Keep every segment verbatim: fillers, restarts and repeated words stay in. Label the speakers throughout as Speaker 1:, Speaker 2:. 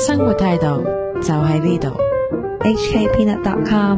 Speaker 1: 生活態度就喺呢度。
Speaker 2: H K Peanut dot com。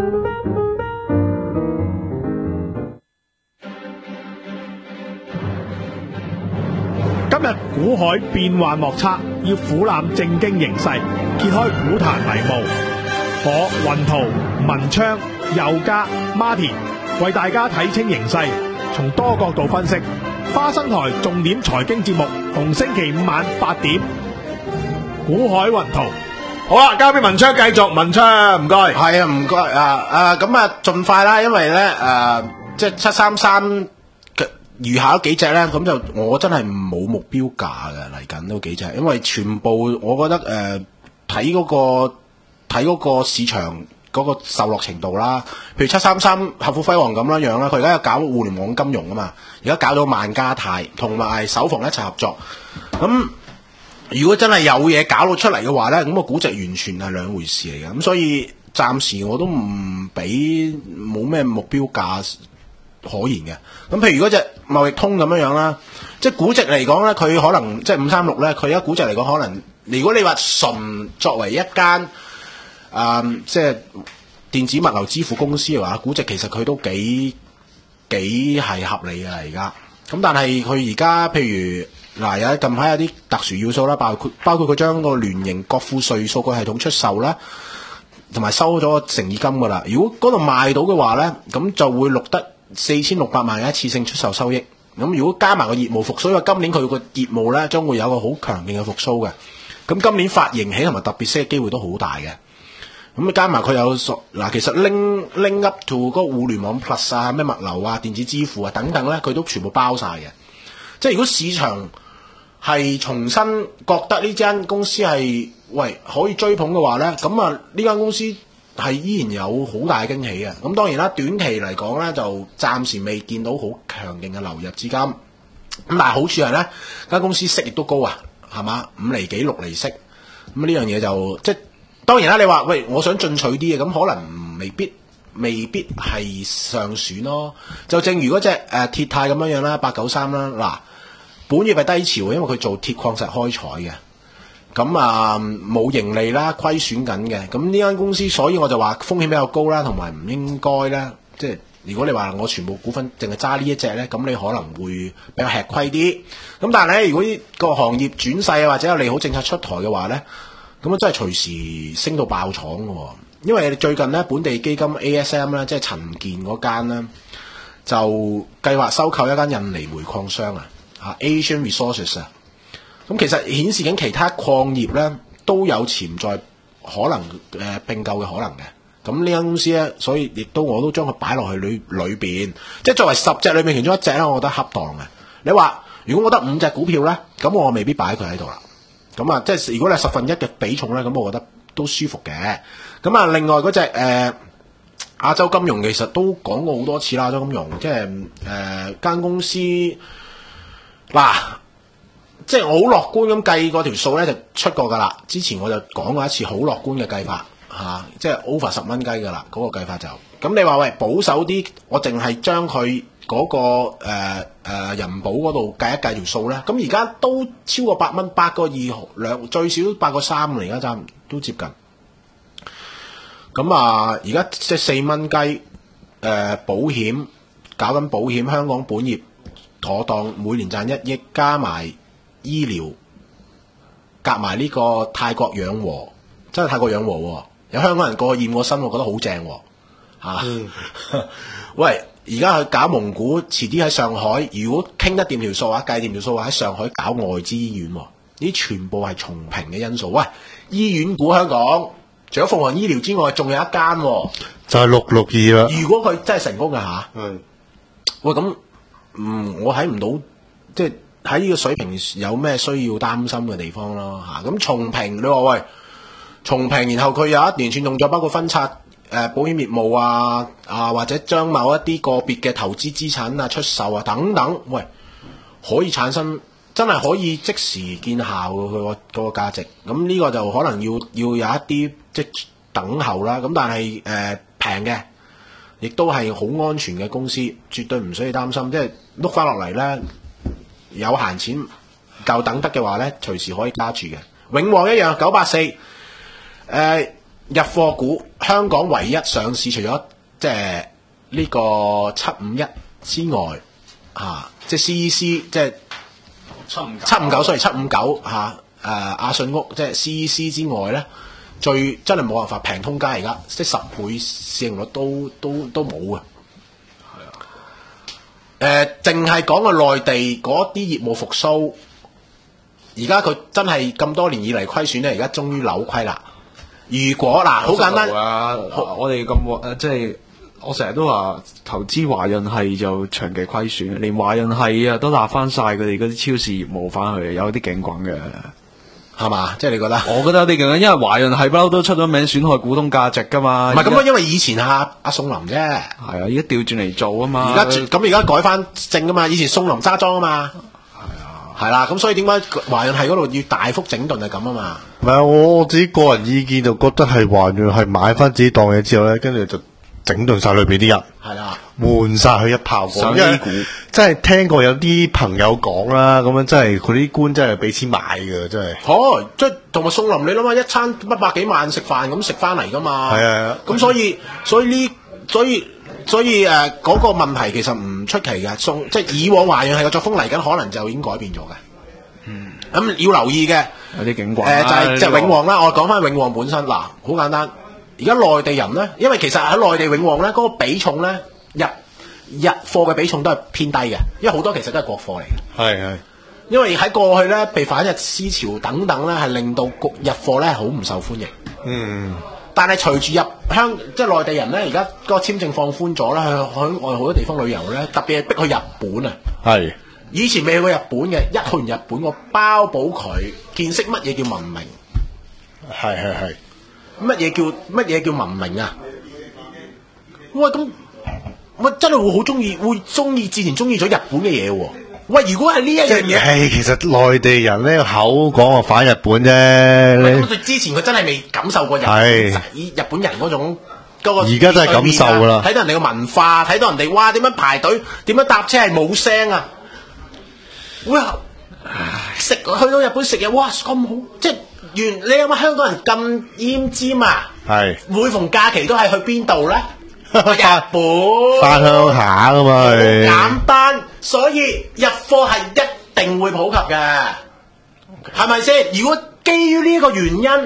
Speaker 3: 今日股海變幻莫測，要俯瞰正經形勢，揭開股壇迷霧。我雲圖、文昌、佑嘉、Martin 為大家睇清形勢，從多角度分析。花生台重點財經節目，逢星期五晚八點。股海雲圖，好啦，交俾文昌繼續。文昌，唔該。
Speaker 4: 係啊，唔該啊啊，咁啊，盡快啦，因為咧誒，即係七三三嘅餘下嗰幾隻咧，咁就我真係冇目標價嘅嚟緊嗰幾隻，因為全部我覺得誒睇嗰個睇嗰個市場嗰個受落程度啦，譬如七三三合富輝煌咁樣樣啦，佢而家有搞互聯網金融啊嘛，而家搞到萬家泰同埋首逢一齊合作，咁如果真係有嘢搞到出嚟嘅話咧，咁個估值完全係兩回事嚟嘅，咁所以暫時我都唔俾冇咩目標價可言嘅。咁譬如嗰隻貿易通咁樣樣啦，即係估值嚟講咧，佢可能即係五三六咧，佢而家估值嚟講可能，如果你話純作為一間啊、嗯，即係電子物流支付公司嘅話，估值其實佢都幾幾係合理嘅而家。咁但係佢而家譬如嗱，有近排有啲特殊要素啦，包括包括佢將個聯營國庫稅數據系統出售啦，同埋收咗誠意金噶啦。如果嗰度賣到嘅話咧，咁就會錄得四千六百萬嘅一次性出售收益。咁如果加埋個業務復甦，因為今年佢個業務咧將會有個好強勁嘅復甦嘅。咁今年發盈喜同埋特別息嘅機會都好大嘅。咁加埋佢有嗱，其實拎拎 up to 嗰個互聯網 plus 啊，咩物流啊、電子支付啊等等咧，佢都全部包晒嘅。即係如果市場係重新覺得呢間公司係喂可以追捧嘅話咧，咁啊呢間公司係依然有好大嘅驚喜嘅。咁當然啦，短期嚟講咧就暫時未見到好強勁嘅流入資金。咁但係好處係咧，間公司息亦都高啊，係嘛，五厘幾六厘息。咁呢樣嘢就即係。當然啦，你話喂，我想進取啲嘅，咁可能未必未必係上選咯。就正如嗰隻誒鐵泰咁樣樣啦，八九三啦，嗱，本業係低潮嘅，因為佢做鐵礦石開採嘅，咁啊冇盈利啦，虧損緊嘅。咁呢間公司，所以我就話風險比較高啦，同埋唔應該咧，即係如果你話我全部股份淨係揸呢一隻咧，咁你可能會比較吃虧啲。咁但係咧，如果呢個行業轉勢啊，或者有利好政策出台嘅話咧，咁啊，真係隨時升到爆廠嘅喎！因為最近咧，本地基金 A S M 咧，即係陳健嗰間咧，就計劃收購一間印尼煤礦商啊，啊 Asian Resources 啊。咁其實顯示緊其他礦業咧都有潛在可能誒併購嘅可能嘅。咁呢間公司咧，所以亦都我都將佢擺落去裏裏邊，即係作為十隻裏面其中一隻咧，我覺得恰當嘅。你話如果我得五隻股票咧，咁我未必擺佢喺度啦。咁啊，即係如果你係十分一嘅比重咧，咁我覺得都舒服嘅。咁啊，另外嗰隻誒亞洲金融其實都講過好多次啦，亞洲金融即係誒間公司嗱，即係我好樂觀咁計嗰條數咧，就出過噶啦。之前我就講過一次好樂觀嘅計法嚇、啊，即係 over 十蚊雞噶啦，嗰、那個計法就咁。你話喂保守啲，我淨係將佢嗰、那個誒誒、呃呃、人保嗰度計一計條數咧，咁而家都超過八蚊，八個二兩，最少都八個三嚟，而家差唔都接近。咁啊，而家即係四蚊雞，誒、呃、保險搞緊保險，香港本業妥當，每年賺一億，加埋醫療，夾埋呢個泰國養和，真係泰國養和喎，有香港人過去驗過身，我覺得好正喎，嚇、嗯！喂！而家去搞蒙古，遲啲喺上海，如果傾得掂條數啊，計掂條數喺上海搞外資醫院，呢啲全部係重平嘅因素。喂，醫院股香港除咗鳳凰醫療之外，仲有一間，
Speaker 5: 就係六六二啦。
Speaker 4: 如果佢真係成功嘅吓，
Speaker 5: 嗯，
Speaker 4: 喂咁，嗯，我睇唔到，即係喺呢個水平有咩需要擔心嘅地方咯吓。咁重平，你話喂重平，然後佢有一連串動作，包括分拆。誒、呃、保險業務啊啊，或者將某一啲個別嘅投資資產啊出售啊等等，喂，可以產生真係可以即時見效嘅佢個嗰個價值。咁呢個就可能要要有一啲即等候啦。咁但係誒平嘅，亦都係好安全嘅公司，絕對唔需要擔心。即係碌翻落嚟咧，有閒錢夠等得嘅話咧，隨時可以加住嘅。 永旺一樣九八四，誒入貨股香港唯一上市，除咗即係呢個七五一之外，啊，即係 C E C 即係七五七五九，雖然七五九嚇誒亞信屋即係 C E C 之外咧，最真係冇辦法平通街而家，即係十倍市盈率都都都冇嘅。誒，淨係講個內地嗰啲業務復甦，而家佢真係咁多年以嚟虧損咧，而家終於扭虧啦。如果嗱，好簡單
Speaker 6: 啊！我哋咁誒，即係我成日都話投資華潤係就長期虧損，連華潤係啊都納翻晒佢哋嗰啲超市業務翻去，有啲勁滾嘅，
Speaker 4: 係嘛？即係你覺得？
Speaker 6: 我覺得有啲勁滾，因為華潤係不嬲都出咗名損害股東價值噶嘛。
Speaker 4: 唔係咁啊，因為以前阿阿宋林啫。係
Speaker 6: 啊，而家調轉嚟做啊嘛。
Speaker 4: 而家咁而家改翻正啊嘛，以前宋林揸莊啊嘛。係啦，咁所以點解華潤係嗰度要大幅整頓係咁啊嘛？
Speaker 5: 唔係我自己個人意見就覺得係華潤係買翻自己檔嘢之後咧，跟住就整頓晒裏邊啲人，
Speaker 4: 係啦，
Speaker 5: 換晒佢一炮過。
Speaker 6: 上 A 股，
Speaker 5: 真係聽過有啲朋友講啦，咁樣真係佢啲官真係俾錢買嘅，真係。
Speaker 4: 哦，即係同埋宋林，你諗下一餐一百幾萬食飯咁食翻嚟噶嘛？
Speaker 5: 係啊，
Speaker 4: 咁所以所以呢，所以。所以誒嗰、呃那個問題其實唔出奇嘅，送即係以往華潤係個作風嚟緊，可能就已經改變咗嘅。嗯，咁、嗯、要留意嘅
Speaker 6: 有啲警棍
Speaker 4: 誒就係即係永旺啦。我講翻永旺本身嗱，好簡單。而家內地人咧，因為其實喺內地永旺咧，嗰、那個比重咧入入貨嘅比重都係偏低嘅，因為好多其實都係國貨嚟嘅。係係，因為喺過去咧，被反日思潮等等咧，係令到入貨咧好唔受歡迎。嗯。但係隨住入香即係內地人咧，而家個簽證放寬咗啦，去海外好多地方旅遊咧，特別係逼去日本啊。係以前未去過日本嘅，一去完日本，我包保佢見識乜嘢叫文明。係係係。乜嘢叫乜嘢叫文明啊？喂，咁我真係會好中意，會中意自然中意咗日本嘅嘢喎。喂，如果係呢一樣嘢，
Speaker 5: 係其實內地人咧口講話反日本啫。
Speaker 4: 咁佢之前佢真係未感受過日本以日本人嗰種嗰個。而
Speaker 5: 家真係感受㗎啦。
Speaker 4: 睇到人哋嘅文化，睇到人哋哇點樣排隊，點樣搭車係冇聲啊！哇，食去到日本食嘢，哇咁好，即係原你諗下香港人咁奄尖啊！係每逢假期都係去邊度咧？日本翻鄉下噶嘛，簡單，所以入貨係一定會普及嘅，係咪先？如果基於呢個原因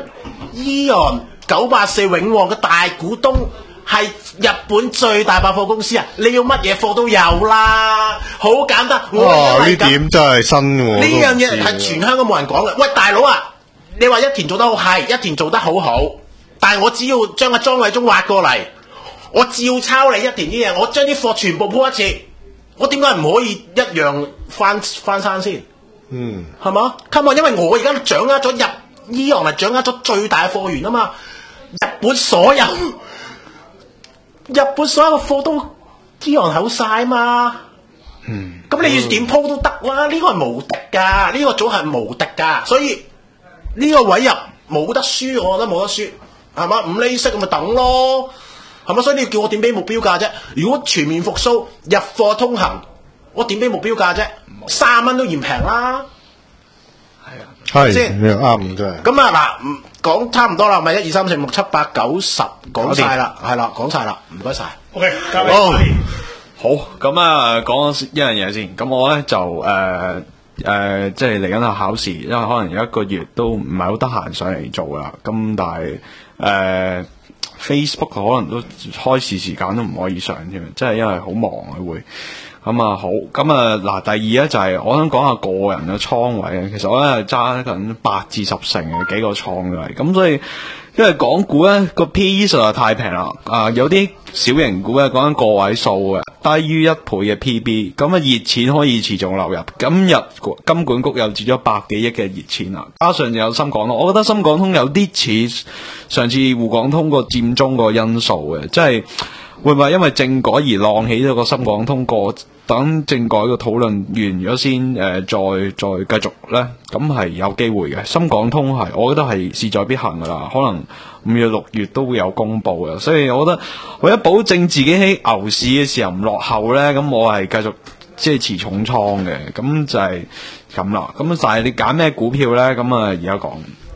Speaker 4: ，Eon 九八四永旺嘅大股東係日本最大百貨公司啊，你要乜嘢貨都有啦，好簡單。
Speaker 5: 哇！呢點真係新喎，
Speaker 4: 呢樣嘢係全香港冇人講嘅。喂，大佬啊，你話一田做得好係，一田做得好好，但係我只要將阿莊偉忠挖過嚟。我照抄你一田啲嘢，我將啲貨全部鋪一次，我點解唔可以一樣翻翻山先？嗯，係嘛？Come on，因為我而家掌握咗入Eon係掌握咗最大嘅貨源啊嘛，日本所有日本所有嘅貨都Eon係好晒啊嘛。嗯，咁你要點鋪都得啦，呢、這個係無敵㗎，呢、這個組係無敵㗎，所以呢個位入冇得輸，我覺得冇得輸，係嘛？五厘息咁咪等咯。係咪？所以你要叫我點俾目標價啫？如果全面復甦入貨通行，我點俾目標價啫？三蚊都嫌平啦。係啊，係先啱嘅。咁啊嗱，講差唔多啦，咪一二三四五六七八九十講晒啦，係啦，講晒啦，唔該晒。OK，交俾你。
Speaker 6: 好，咁啊，講一樣嘢先。咁我咧就誒誒、呃呃，即係嚟緊個考試，因為可能有一個月都唔係好得閒上嚟做啦。咁但係誒。呃Facebook 可能都開市時間都唔可以上添，即係因為好忙啊會。咁啊好，咁啊嗱，第二咧就係、是、我想講下個人嘅倉位啊。其實我咧係揸緊八至十成嘅幾個倉嘅，咁所以因為港股咧個 P E 實在太平啦，啊有啲小型股咧講緊個位數嘅，低於一倍嘅 P B， 咁啊熱錢可以持續流入。今日金管局又接咗百幾億嘅熱錢啦，加上就有深港通，我覺得深港通有啲似上次滬港通個佔中個因素嘅，即係會唔會因為政改而浪起咗個深港通過？等政改嘅討論完咗先，誒、呃、再再繼續咧，咁係有機會嘅。深港通係，我覺得係勢在必行噶啦，可能五月六月都會有公布嘅，所以我覺得為咗保證自己喺牛市嘅時候唔落後咧，咁我係繼續即係持重倉嘅，咁就係咁啦。咁但係你揀咩股票咧？咁啊而家講，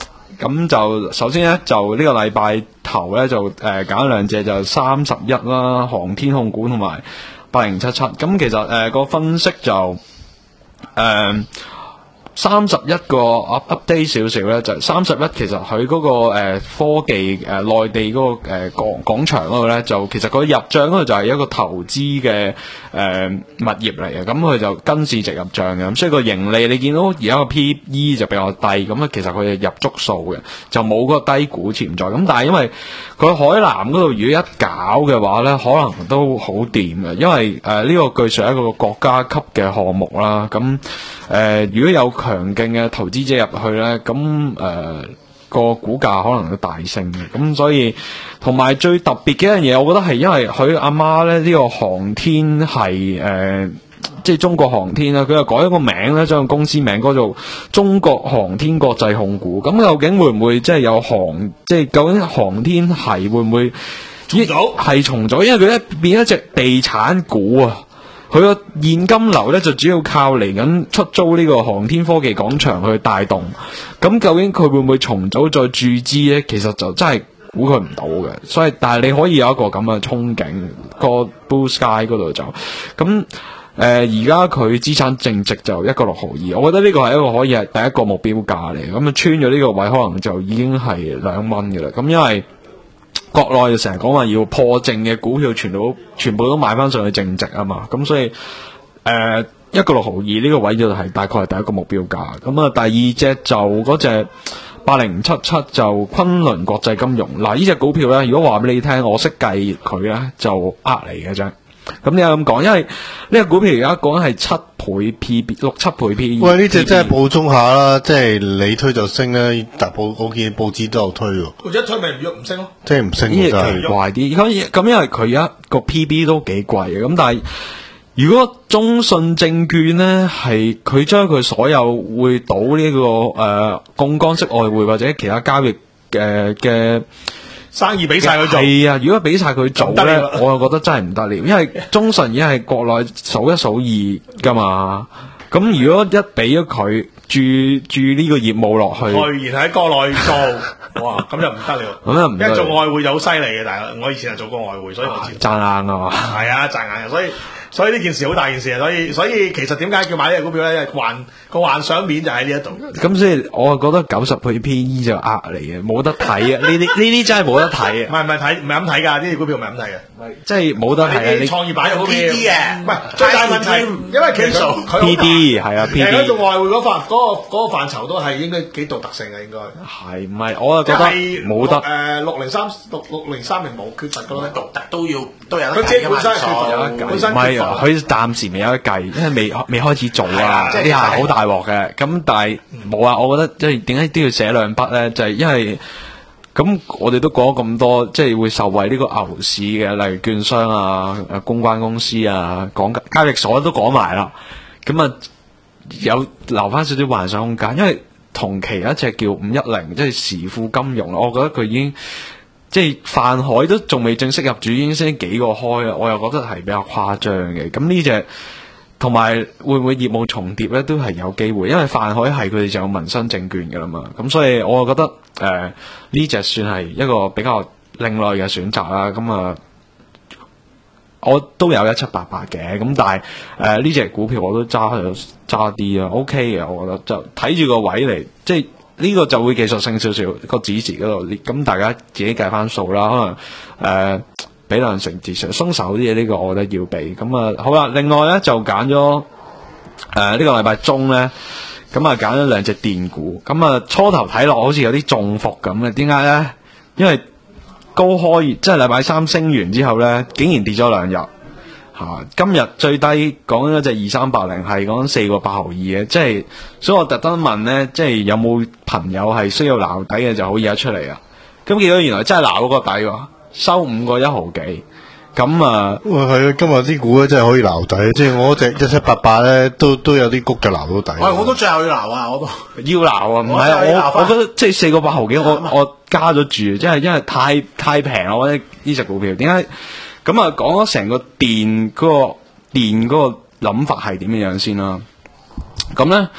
Speaker 6: 咁就首先咧就呢個禮拜頭咧就誒揀兩隻就三十一啦，航天控股同埋八零七七。咁其實誒、呃、個分析就誒三十一個 up update 少少咧，就三十一其實佢嗰、那個誒、呃、科技誒內、呃、地嗰、那個誒廣廣場嗰度咧，就其實佢入帳嗰度就係一個投資嘅誒、呃、物業嚟嘅，咁佢就跟市值入帳嘅，咁所以個盈利你見到而家個 P E 就比較低，咁啊其實佢係入足數嘅，就冇嗰個低估潛在。咁但係因為佢海南嗰度如果一搞嘅話咧，可能都好掂嘅，因為誒呢、呃這個據說係一個國家級嘅項目啦，咁誒、呃、如果有強勁嘅投資者入去咧，咁誒、呃、個股價可能都大升嘅，咁所以同埋最特別嘅一樣嘢，我覺得係因為佢阿媽咧呢、這個航天係誒、呃、即係中國航天啦，佢又改咗個名咧，將個公司名改做中國航天國際控股。咁究竟會唔會即係有航即係究竟航天係會唔會重組？係重組，因為佢咧變一隻地產股啊！佢個現金流咧就主要靠嚟緊出租呢個航天科技廣場去帶動，咁究竟佢會唔會重組再注資咧？其實就真係估佢唔到嘅，所以但係你可以有一個咁嘅憧憬，個 Blue Sky 嗰度就咁誒，而家佢資產淨值就一個六毫二，我覺得呢個係一個可以係第一個目標價嚟，咁啊穿咗呢個位可能就已經係兩蚊嘅啦，咁因為國內就成日講話要破淨嘅股票全部全部都買翻上去淨值啊嘛，咁所以誒一個六毫二呢個位就係大概係第一個目標價。咁啊第二隻就嗰隻八零七七就昆侖國際金融。嗱呢隻股票咧，如果話俾你聽，我識計佢咧就呃你嘅啫。咁你又咁講，因為呢個股票而家講係七倍 P B 六七倍 P E。
Speaker 5: 喂，呢隻真係補充下啦，即係你推就升咧，但報我見報紙都有推喎。
Speaker 3: 或者推咪唔喐唔升咯，
Speaker 5: 即係唔升
Speaker 6: 呢
Speaker 5: 真係
Speaker 6: 奇怪啲。咁咁因為佢而家個 P B 都幾貴嘅，咁但係如果中信證券咧係佢將佢所有會賭呢、這個誒槓桿式外匯或者其他交易嘅嘅。呃
Speaker 3: 生意俾晒佢做，
Speaker 6: 係啊！如果俾晒佢做咧，我又覺得真係唔得了，因為中信已經係國內數一數二噶嘛。咁如果一俾咗佢注注呢個業務落去，
Speaker 3: 去然喺國內做，哇！咁就唔得了。
Speaker 6: 咁又唔得，
Speaker 3: 因為做外匯就好犀利嘅，但係我以前係做過外匯，所以我知
Speaker 6: 賺硬啊嘛。
Speaker 3: 係啊，賺硬，所以所以呢件事好大件事啊！所以所以其實點解叫買呢隻股票咧？因為幻個幻想面就喺呢一度。
Speaker 6: 咁所以我覺得九十倍 P E 就呃你嘅，冇得睇啊！呢啲呢啲真係冇得睇啊！
Speaker 3: 唔係唔係睇唔係咁睇㗎，呢啲股票唔係咁睇嘅。
Speaker 6: 即係冇得睇啊！
Speaker 3: 你創業板有好 P D 嘅，唔係
Speaker 4: 最
Speaker 3: 最大問題，因為其實佢
Speaker 6: P D 係啊 P D。
Speaker 3: 佢做外匯嗰範嗰個嗰個範疇都係應該幾獨特性嘅，應該
Speaker 6: 係唔係？我就覺得冇得
Speaker 3: 誒六零三六六零三零冇缺乏㗎咯，
Speaker 4: 獨特都要都有得
Speaker 3: 佢自己本身係缺
Speaker 4: 計
Speaker 3: 乏
Speaker 6: 有得計，
Speaker 3: 本身
Speaker 6: 唔係
Speaker 3: 缺乏
Speaker 6: 佢暫時未有得計，因為未未開始做啊，
Speaker 4: 即係
Speaker 6: 呢下好大鑊嘅。咁但係冇啊，我覺得即係點解都要寫兩筆咧？就係、是、因為咁我哋都講咗咁多，即係會受惠呢個牛市嘅，例如券商啊、誒公關公司啊、講交易所都講埋啦。咁啊有留翻少少幻想空間，因為同期一隻叫五一零，即係時富金融，我覺得佢已經。即係泛海都仲未正式入主，已經先幾個開啦，我又覺得係比較誇張嘅。咁呢隻同埋會唔會業務重疊咧，都係有機會，因為泛海係佢哋就有民生證券嘅啦嘛。咁所以我又覺得誒呢隻算係一個比較另類嘅選擇啦。咁啊，我都有一七八八嘅，咁但係誒呢隻股票我都揸咗揸啲啊 OK 嘅，我覺得就睇住個位嚟即係。呢個就會技術性少少個指示嗰度，咁大家自己計翻數啦。可能誒、呃、比兩成至上鬆手啲嘢，呢個我覺得要俾。咁啊好啦，另外咧就揀咗誒呢個禮拜中咧，咁啊揀咗兩隻電股。咁啊初頭睇落好似有啲中伏咁嘅，點解咧？因為高開即係禮拜三升完之後咧，竟然跌咗兩日。啊、今日最低講緊一隻二三八零係講緊四個八毫二嘅，即係所以我特登問咧，即係有冇朋友係需要撈底嘅就好而家出嚟啊！咁見到原來真係撈嗰個底喎，收五個一毫幾，咁啊，
Speaker 5: 喂係啊，今日啲股咧真係可以撈底，即係我隻一七八八咧都都有啲谷就撈到底。
Speaker 4: 喂，我都最後要撈啊，我都
Speaker 6: 要撈啊，唔係啊，我我覺得即係四個八毫幾，我我加咗注，即係因為太太平啦，我覺得呢隻股票點解？咁啊，講咗成個電嗰、嗰個電嗰個諗法係點樣先啦？咁咧，誒、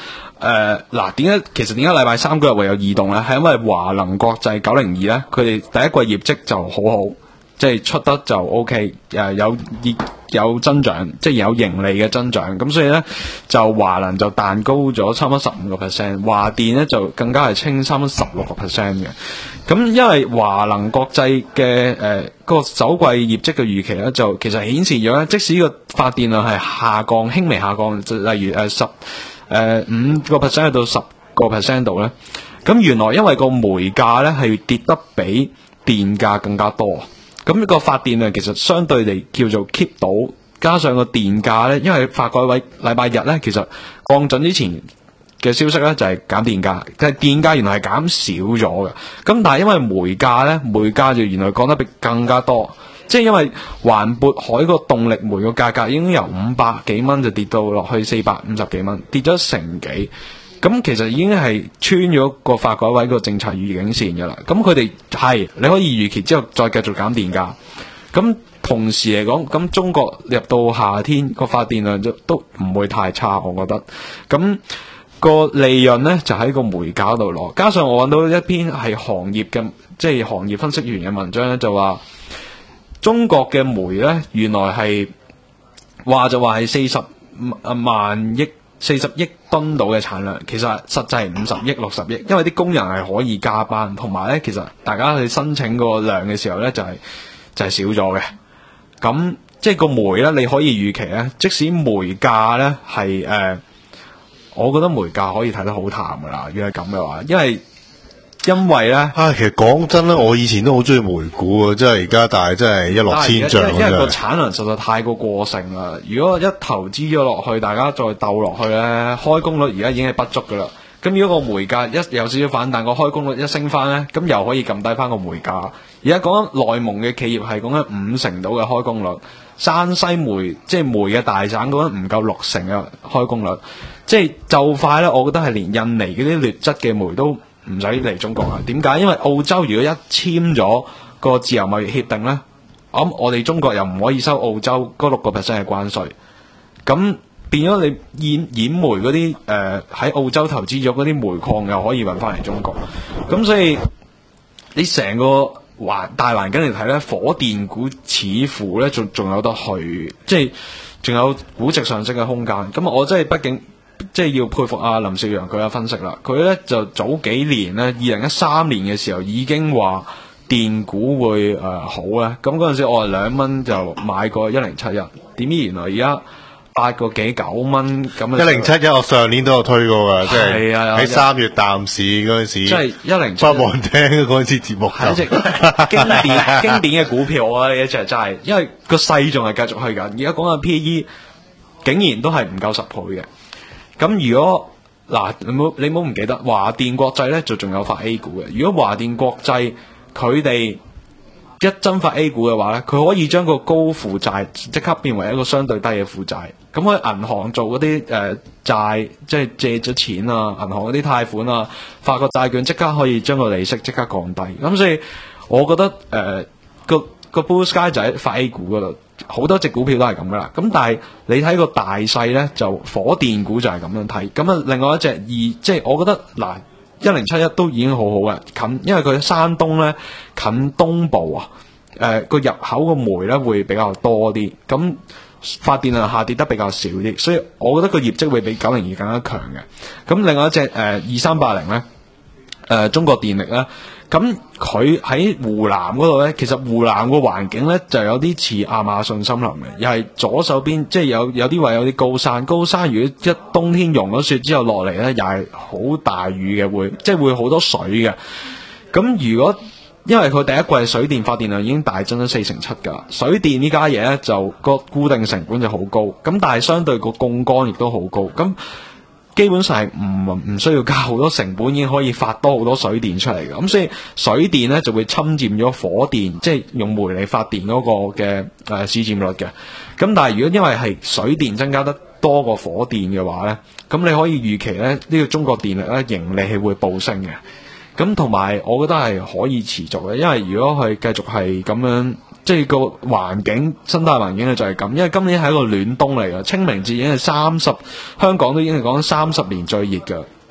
Speaker 6: 誒嗱，點解其實點解禮拜三嗰日會有異動咧？係因為華能國際九零二咧，佢哋第一季業績就好好，即係出得就 O K，誒有業有增長，即係有盈利嘅增長。咁所以咧就華能就彈高咗差唔多十五個 percent， 華電咧就更加係升差唔多十六個 percent 嘅。咁因為華能國際嘅誒個首季業績嘅預期咧，就其實顯示咗咧，即使個發電量係下降，輕微下降，就例如誒十誒五個 percent 去到十個 percent 度咧，咁原來因為個煤價咧係跌得比電價更加多，咁呢個發電量其實相對地叫做 keep 到，加上個電價咧，因為發改委禮拜日咧其實降準之前嘅消息咧就係減電價，但係電價原來係減少咗嘅。咁但係因為煤價咧，煤價就原來降得比更加多，即係因為環渤海個動力煤個價格已經由五百幾蚊就跌到落去四百五十幾蚊，跌咗成幾。咁其實已經係穿咗個發改委個政策預警線㗎啦。咁佢哋係你可以預期之後再繼續減電價。咁同時嚟講，咁中國入到夏天個發電量就都唔會太差，我覺得。咁個利潤咧就喺個煤價度攞，加上我揾到一篇係行業嘅，即係行業分析員嘅文章咧，就話中國嘅煤咧原來係話就話係四十萬億、四十億噸度嘅產量，其實實際係五十億、六十億，因為啲工人係可以加班，同埋咧其實大家去申請個量嘅時候咧就係、是、就係、是、少咗嘅。咁即係個煤咧，你可以預期咧，即使煤價咧係誒。我覺得煤價可以睇得好淡噶啦，如果係咁嘅話，因為因為咧，
Speaker 5: 啊，其實講真咧，我以前都好中意煤股啊，即係而家，但係真係一落千丈。
Speaker 6: 因為個產能實在太過過剩啦，如果一投資咗落去，大家再鬥落去咧，開工率而家已經係不足噶啦。咁如果個煤價一有少少反彈，個開工率一升翻咧，咁又可以撳低翻個煤價。而家講緊內蒙嘅企業係講緊五成到嘅開工率，山西煤即係煤嘅大省講緊唔夠六成嘅開工率。即係就快咧，我覺得係連印尼嗰啲劣質嘅煤都唔使嚟中國啦。點解？因為澳洲如果一簽咗個自由貿易協定咧，我諗我哋中國又唔可以收澳洲嗰六個 percent 嘅關稅，咁變咗你染染煤嗰啲誒喺澳洲投資咗嗰啲煤礦又可以運翻嚟中國，咁所以你成個環大環境嚟睇咧，火電股似乎咧仲仲有得去，即係仲有估值上升嘅空間。咁我真係畢竟。即係要佩服阿林少陽佢嘅分析啦，佢咧就早幾年咧，二零一三年嘅時候已經話電股會誒、呃、好咧，咁嗰陣時我係兩蚊就買過一零七一，點知原來而家八個幾九蚊咁。一
Speaker 5: 零七一我上年都有推過噶，即係喺三月淡市嗰陣時，
Speaker 6: 即係一零七一。不忘聽
Speaker 5: 嗰次節目，
Speaker 6: 係一隻經典經典嘅股票啊！呢一隻真係，因為個勢仲係繼續去緊，而家講緊 P E 竟然都係唔夠十倍嘅。咁如果嗱，你冇你冇唔記得華電國際咧，就仲有發 A 股嘅。如果華電國際佢哋一增發 A 股嘅話咧，佢可以將個高負債即刻變為一個相對低嘅負債。咁喺銀行做嗰啲誒債，即係借咗錢啊，銀行嗰啲貸款啊，發個債券即刻可以將個利息即刻降低。咁所以我覺得誒、呃、個個 Blue Sky 就喺發 A 股嗰度。好多隻股票都係咁噶啦，咁但係你睇個大勢咧，就火電股就係咁樣睇。咁啊，另外一隻二，即係我覺得嗱，一零七一都已經好好嘅，近，因為佢山東咧近東部啊，誒、呃、個入口個煤咧會比較多啲，咁發電量下跌得比較少啲，所以我覺得個業績會比九零二更加強嘅。咁另外一隻誒二三八零咧，誒、呃、中國電力咧。咁佢喺湖南嗰度咧，其實湖南個環境咧就有啲似亞馬遜森林嘅，又係左手邊即係有有啲位有啲高山，高山如果一冬天融咗雪之後落嚟咧，又係好大雨嘅，會即係會好多水嘅。咁如果因為佢第一季水電發電量已經大增咗四成七㗎，水電呢家嘢咧就個固定成本就好高，咁但係相對個槓桿亦都好高，咁。基本上係唔唔需要加好多成本，已經可以發多好多水電出嚟嘅。咁所以水電咧就會侵佔咗火電，即係用煤嚟發電嗰個嘅誒、呃、市佔率嘅。咁但係如果因為係水電增加得多過火電嘅話咧，咁你可以預期咧呢、呢個中國電力咧盈利係會暴升嘅。咁同埋我覺得係可以持續嘅，因為如果佢繼續係咁樣。即係個環境生態環境咧就係咁，因為今年係一個暖冬嚟嘅，清明節已經係三十，香港都已經係講三十年最熱嘅。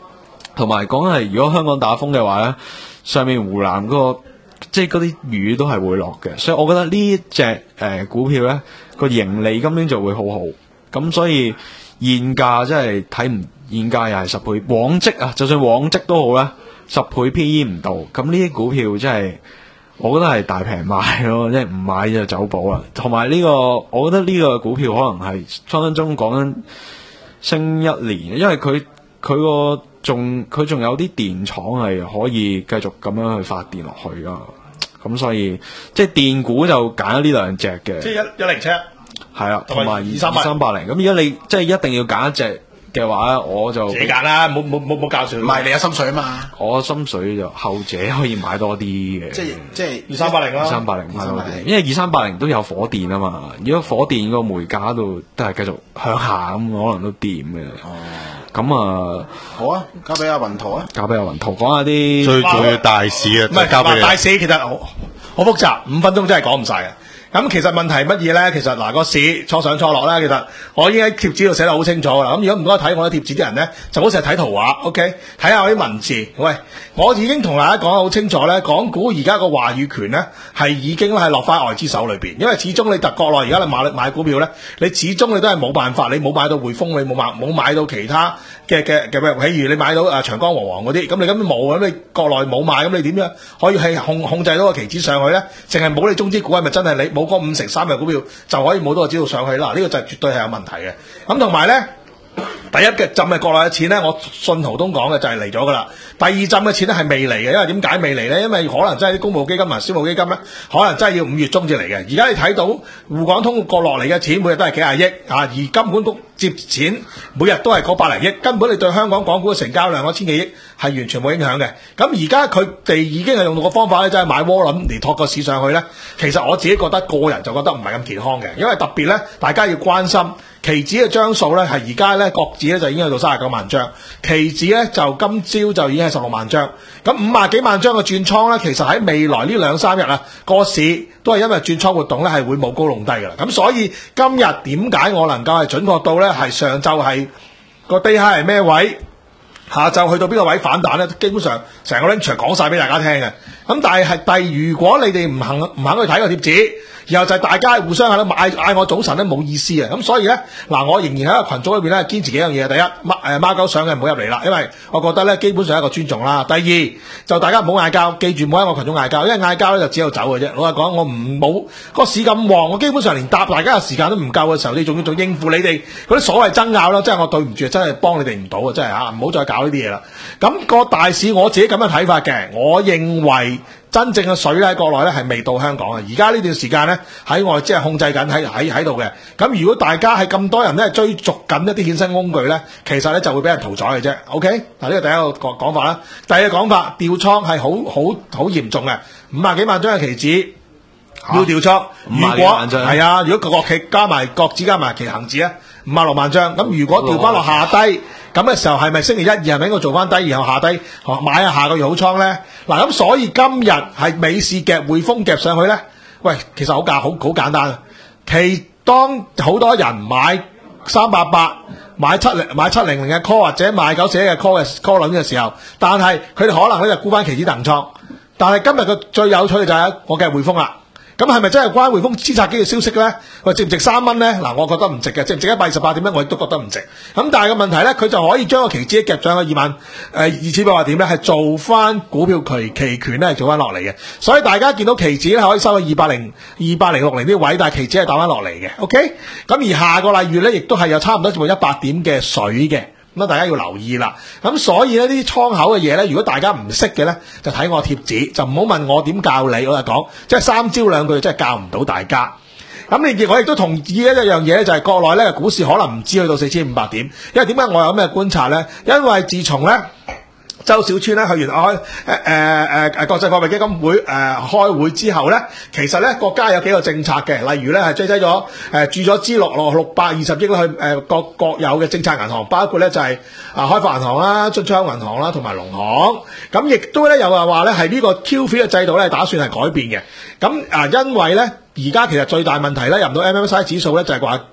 Speaker 6: 同埋講係如果香港打風嘅話咧，上面湖南嗰、個即係嗰啲雨都係會落嘅，所以我覺得呢隻誒、呃、股票咧個盈利今年就會好好，咁所以現價真係睇唔現價又係十倍，往績啊，就算往績都好啦，十倍 P E 唔到，咁呢啲股票真係我覺得係大平買咯，即係唔買就走寶啦。同埋呢個，我覺得呢個股票可能係分分鐘講緊升一年，因為佢佢個仲佢仲有啲電廠係可以繼續咁樣去發電落去噶，咁所以即係電股就揀咗呢兩隻嘅，
Speaker 3: 即係一一零七，
Speaker 6: 係啦，同埋
Speaker 3: 二三
Speaker 6: 二三八零。咁而家你即係一定要揀一隻嘅話咧，我就
Speaker 3: 自己揀啦，冇冇冇冇教算。
Speaker 4: 唔係你有心水啊嘛，
Speaker 6: 我心水就後者可以買多啲嘅，
Speaker 4: 即係即係
Speaker 3: 二三八零啦，
Speaker 6: 二三八零買多啲，因為二三八零都有火電啊嘛。如果火電個煤價度都係繼續向下咁，可能都掂嘅。
Speaker 4: 哦，
Speaker 6: 咁啊，
Speaker 4: 好啊，交俾阿雲圖啊，
Speaker 6: 交俾阿雲圖講下啲
Speaker 5: 最重要大市啊，
Speaker 3: 唔係
Speaker 5: 交俾你。
Speaker 3: 大市其實好好複雜，五分鐘真係講唔晒嘅。咁其實問題係乜嘢咧？其實嗱個市初上初落咧，其實我已經喺貼紙度寫得好清楚啦。咁如果唔該睇我啲貼紙啲人咧，就好似係睇圖畫 ，OK？睇下我啲文字。喂，我已經同大家講得好清楚咧，港股而家個話語權咧係已經係落翻外資手裏邊，因為始終你特國內而家你買買股票咧，你始終你都係冇辦法，你冇買到匯豐，你冇買冇買到其他嘅嘅嘅譬如你買到誒長江和黃嗰啲，咁你根本冇，咁你國內冇買，咁你點樣可以係控控制到個期指上去咧？淨係冇你中資股係咪真係你冇嗰五成三嘅股票就可以冇到個指數上去啦？呢、這個就係絕對係有問題嘅。咁同埋咧，第一嘅浸嘅國內嘅錢咧，我信圖東講嘅就係嚟咗噶啦。第二浸嘅錢咧係未嚟嘅，因為點解未嚟咧？因為可能真係啲公募基金同私募基金咧，可能真係要五月中至嚟嘅。而家你睇到滬港通過落嚟嘅錢，每日都係幾廿億啊，而金管局接錢每日都係嗰百零億，根本你對香港港股嘅成交量嗰千幾億係完全冇影響嘅。咁而家佢哋已經係用到個方法咧，真係買窩輪嚟托個市上去咧。其實我自己覺得個人就覺得唔係咁健康嘅，因為特別咧，大家要關心期指嘅張數咧，係而家咧國指咧就已經去到三十九萬張，期指咧就今朝就已經係十六萬張。咁五十幾萬張嘅轉倉咧，其實喺未來呢兩三日啊，個市都係因為轉倉活動咧係會冇高弄低噶啦。咁所以今日點解我能夠係準確到咧係上晝係個低下係咩位，下晝去到邊個位反彈咧？基本上成個 range 講晒俾大家聽嘅。咁但係係但係如果你哋唔肯唔肯去睇個貼紙，然後就係大家互相喺度嗌嗌我早晨咧冇意思啊！咁所以咧嗱，我仍然喺個群組裏邊咧堅持幾樣嘢。第一，孖誒孖狗上嘅唔好入嚟啦，因為我覺得咧基本上係一個尊重啦。第二就大家唔好嗌交，記住唔好喺我群組嗌交，因為嗌交咧就只有走嘅啫。老實講，我唔冇個市咁旺，我基本上連答大家嘅時間都唔夠嘅時候，你仲要仲應付你哋嗰啲所謂爭拗啦，真係我對唔住，真係幫你哋唔到啊！真係嚇，唔好再搞呢啲嘢啦。咁個大市我自己咁嘅睇法嘅，我認為。真正嘅水咧喺國內咧係未到香港嘅，而家呢段時間咧喺外即係控制緊喺喺喺度嘅。咁如果大家係咁多人咧追逐緊一啲衍生工具咧，其實咧就會俾人屠宰嘅啫。OK，嗱呢個第一個講講法啦。第二個講法，調倉係好好好嚴重嘅，五十幾萬張嘅期指要調倉。如果係啊，如果國企加埋國指加埋期恒指咧，五十六萬張。咁如果調翻落下低。咁嘅時候係咪星期一、二係咪應該做翻低，然後下低買下下個月好倉咧？嗱，咁所以今日係美市夾匯豐夾上去咧，喂，其實好簡好好簡單啊！其當好多人買三八八、買七零、買七零零嘅 call 或者買九四一嘅 call 嘅 call 輪嘅時候，但係佢哋可能咧就沽翻期指等倉。但係今日嘅最有趣嘅就係我嘅匯豐啦。咁係咪真係關匯豐資策機嘅消息咧？喂，值唔值三蚊咧？嗱，我覺得唔值嘅，值唔值一百二十八點咧？我亦都覺得唔值。咁但係個問題咧，佢就可以將個期指夾上去二萬誒二千八百點咧，係做翻股票期期權咧，係做翻落嚟嘅。所以大家見到期指咧可以收到二百零二百零六零啲位，但係期指係打翻落嚟嘅。OK，咁而下個禮月咧，亦都係有差唔多接近一百點嘅水嘅。咁大家要留意啦。咁所以呢啲倉口嘅嘢咧，如果大家唔識嘅咧，就睇我貼紙，就唔好問我點教你。我就講，即係三招兩句，真係教唔到大家。咁你亦我亦都同意一樣嘢咧，就係國內咧股市可能唔知去到四千五百點，因為點解我有咩觀察咧？因為自從咧周小川咧去完開誒誒誒國際貨幣基金會誒、呃、開會之後咧，其實咧國家有幾個政策嘅，例如咧係追低咗誒注咗資落落六百二十億去誒、呃、各國有嘅政策銀行，包括咧就係、是、啊開發銀行啦、津昌銀行啦同埋農行，咁亦都咧有話話咧係呢個 Q F I 嘅制度咧打算係改變嘅，咁啊因為咧而家其實最大問題咧入唔到 M M S C I 指數咧就係話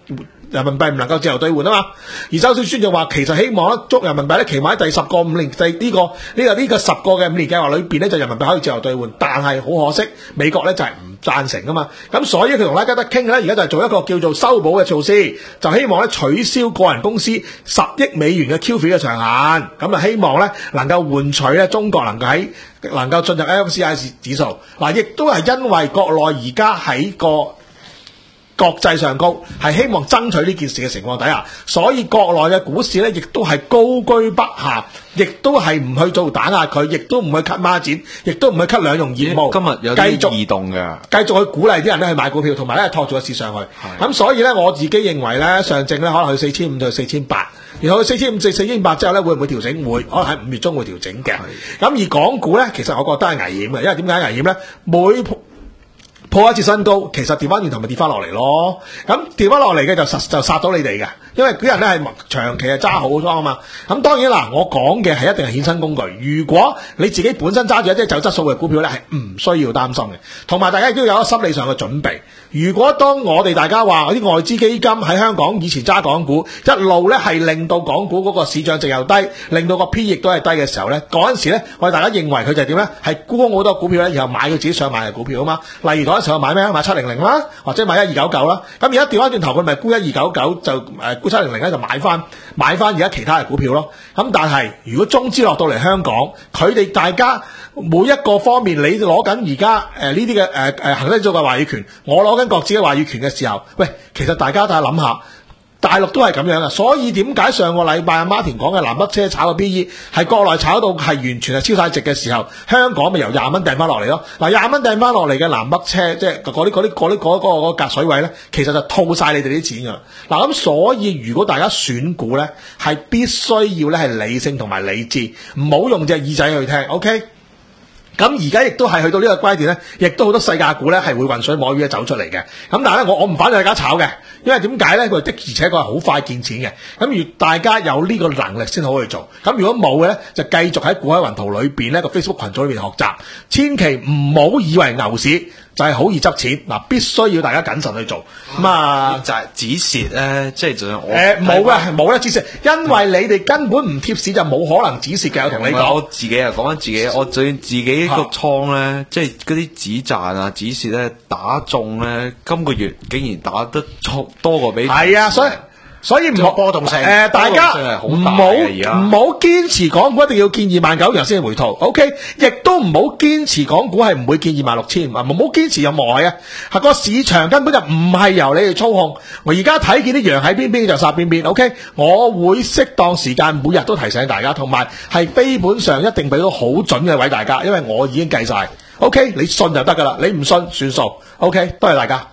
Speaker 3: 人民幣唔能夠自由兌換啊嘛。而周小川就話其實希望咧，捉人民幣咧期望喺第十個五年第呢、這個呢、這個呢、這個十個嘅五年計劃裏邊咧，就人民幣可以自由兌換，但係好可惜美國咧就係、是、唔贊成啊嘛。咁所以佢同拉加德傾咧，而家就係做一個叫做修補嘅措施，就希望咧取消個人公司十億美元嘅 Q F I 嘅長限，咁啊希望咧能夠換取咧中國能夠喺能夠進入 M S C I 指數。嗱，亦都係因為國內而家喺個國際上高係希望爭取呢件事嘅情況底下，所以國內嘅股市咧亦都係高居不下，亦都係唔去做打壓佢，亦都唔去 cut 孖展，亦都唔去 cut 兩融業務。
Speaker 6: 今日有
Speaker 3: 繼續
Speaker 6: 異動嘅，
Speaker 3: 繼續去鼓勵啲人咧去買股票，同埋咧托住個市上去。咁所以咧我自己認為咧上證咧可能去四千五到四千八，然後去四千五至四千八之後咧會唔會調整？會，可能喺五月中會調整嘅。咁而港股咧其實我覺得係危險嘅，因為點解危險咧？每破一次新高，其實跌翻轉頭咪跌翻落嚟咯。咁跌翻落嚟嘅就實就殺到你哋嘅，因為啲人咧係長期係揸好倉啊嘛。咁當然啦，我講嘅係一定係衍生工具。如果你自己本身揸住一啲走質素嘅股票咧，係唔需要擔心嘅。同埋大家亦都有一個心理上嘅準備。如果當我哋大家話啲外資基金喺香港以前揸港股，一路咧係令到港股嗰個市漲值又低，令到個 P 亦都係低嘅時候咧，嗰陣時咧我哋大家認為佢就係點咧？係沽好多股票咧，然後買佢自己想買嘅股票啊嘛。例如嗰陣時候買咩啊？買七零零啦，或者買一二九九啦。咁而家調翻轉頭，佢咪沽一二九九就誒沽七零零咧，就買翻買翻而家其他嘅股票咯。咁但係如果中資落到嚟香港，佢哋大家每一個方面，你攞緊而家誒呢啲嘅誒誒恒生指數嘅話語權，我攞緊國指嘅話語權嘅時候，喂，其實大家大家諗下。大陸都係咁樣嘅，所以點解上個禮拜阿 Martin 講嘅南北車炒嘅 P E 係國內炒到係完全係超晒值嘅時候，香港咪由廿蚊掟翻落嚟咯。嗱，廿蚊掟翻落嚟嘅南北車，即係嗰啲嗰啲嗰啲嗰嗰個隔水位咧，其實就套晒你哋啲錢㗎。嗱，咁所以如果大家選股咧，係必須要咧係理性同埋理智，唔好用隻耳仔去聽 ，OK？咁而家亦都係去到呢個階段咧，亦都好多細價股咧係會渾水摸魚走出嚟嘅。咁但係咧，我我唔反對大家炒嘅，因為點解咧？佢的而且確係好快見錢嘅。咁如大家有呢個能力先好去做。咁如果冇嘅咧，就繼續喺股海雲圖裏邊咧個 Facebook 群組裏邊學習。千祈唔好以為牛市就係好易執錢，嗱，必須要大家謹慎去做。咁啊，
Speaker 6: 就係止蝕咧，即係就算我
Speaker 3: 誒冇嘅，冇咧止蝕，因為你哋根本唔貼市就冇可能止蝕嘅。我同你講，
Speaker 6: 我自己啊講翻自己，我最自己個倉咧，即係嗰啲止賺啊、止蝕咧打中咧，今個月竟然打得多過比
Speaker 3: 係啊，所以。所以唔好
Speaker 4: 波動性，
Speaker 3: 誒、呃，大家唔好唔好堅持港股一定要見二萬九然後先回吐 ，OK？亦都唔好堅持港股係唔會見二萬六千，唔好堅持任何係啊！係個市場根本就唔係由你哋操控。我而家睇見啲羊喺邊邊就殺邊邊 ，OK？我會適當時間每日都提醒大家，同埋係基本上一定俾到好準嘅位大家，因為我已經計晒 ，OK？你信就得噶啦，你唔信算數 ，OK？多謝大家。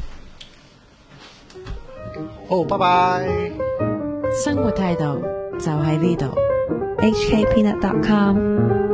Speaker 3: 好，拜拜。
Speaker 1: 生活態度就喺呢度。
Speaker 2: H K Peanut dot com